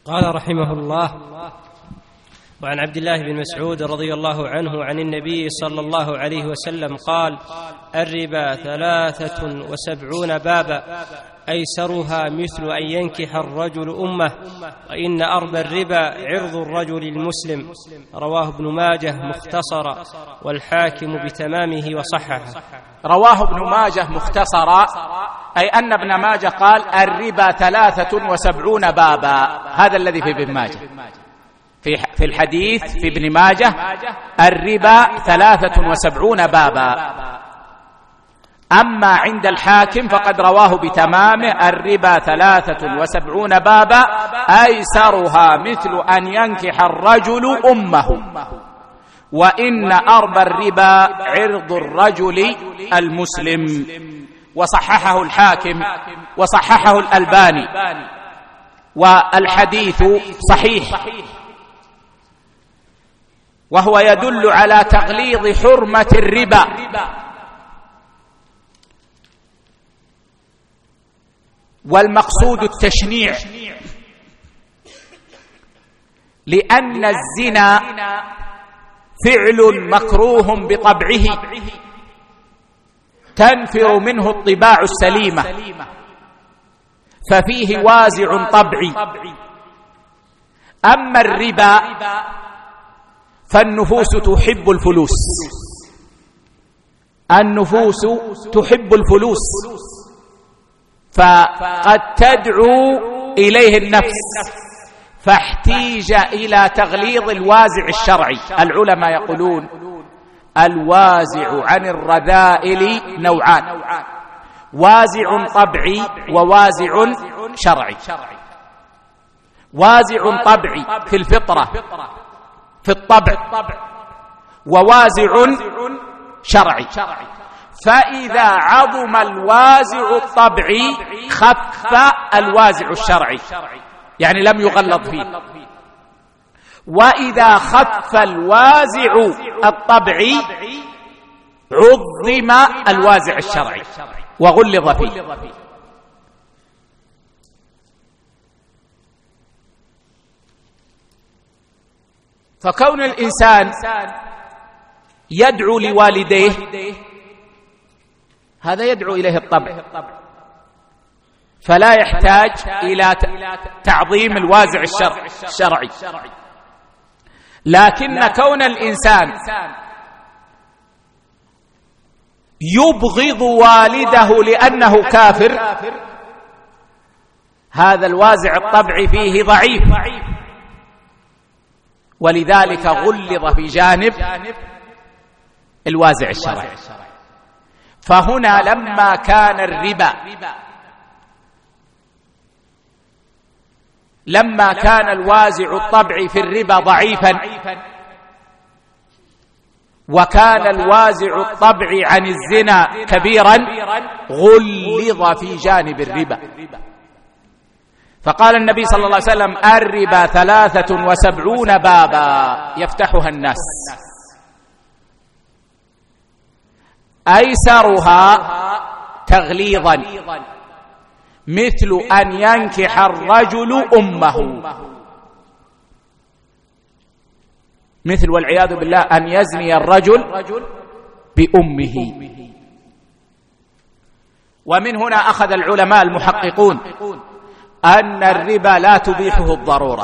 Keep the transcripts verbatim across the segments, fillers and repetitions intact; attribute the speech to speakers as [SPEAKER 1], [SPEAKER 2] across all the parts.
[SPEAKER 1] قال رحمه الله: وعن عبد الله بن مسعود رضي الله عنه عن النبي صلى الله عليه وسلم قال: الربا ثلاثة وسبعون بابا أيسرها مثل أن ينكح الرجل أمه، وإن أربى الربا عرض الرجل المسلم. رواه ابن ماجه مختصرا، والحاكم بتمامه وصححه.
[SPEAKER 2] رواه ابن ماجه مختصرا، أي أن ابن ماجه قال: الربا ثلاثة وسبعون بابا. هذا الذي في ابن ماجه، في الحديث في ابن ماجه: الربا ثلاثة وسبعون بابا. أما عند الحاكم فقد رواه بتمامه: الربا ثلاثة وسبعون بابا أيسرها مثل أن ينكح الرجل أمه، وإن أربى الربا عرض الرجل المسلم. وصححه الحاكم وصححه الألباني، والحديث صحيح، وهو يدل على تغليظ حرمة الربا. والمقصود التشنيع، لأن الزنا فعل مكروه بطبعه تنفر منه الطباع السليمة، ففيه وازع طبعي. أما الربا فالنفوس تحب الفلوس، النفوس تحب الفلوس، فقد تدعو إليه النفس، فاحتيج إلى تغليظ الوازع الشرعي. العلماء يقولون: الوازع عن الرذائل نوعان: وازع طبعي ووازع شرعي. وازع طبعي في الفطرة في الطبع، ووازع شرعي. فإذا عظم الوازع الطبعي خف الوازع الشرعي، يعني لم يغلظ فيه. وإذا خف الوازع الطبعي عظم الوازع الشرعي وغلظ فيه. فكون الإنسان يدعو لوالديه هذا يدعو إليه الطبع، فلا يحتاج إلى تعظيم الوازع الشرعي. لكن كون الإنسان يبغض والده لأنه كافر، هذا الوازع الطبعي فيه ضعيف، ولذلك غلظ في جانب الوازع الشرعي. فهنا لما كان الربا لما كان الوازع الطبعي في الربا ضعيفا، وكان الوازع الطبعي عن الزنا كبيرا، غلظ في جانب الربا. فقال النبي صلى الله عليه وسلم: الربا ثلاثة وسبعون بابا يفتحها الناس، أيسرها تغليظا مثل أن ينكح الرجل أمه، مثل والعياذ بالله أن يزني الرجل بأمه. ومن هنا أخذ العلماء المحققون أن الربا لا تبيحه الضرورة،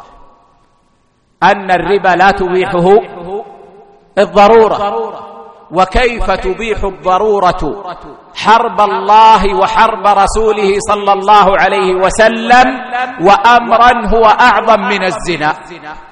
[SPEAKER 2] أن الربا لا تبيحه الضرورة. وكيف تبيح الضرورة حرب الله وحرب رسوله صلى الله عليه وسلم، وأمرا هو أعظم من الزنا؟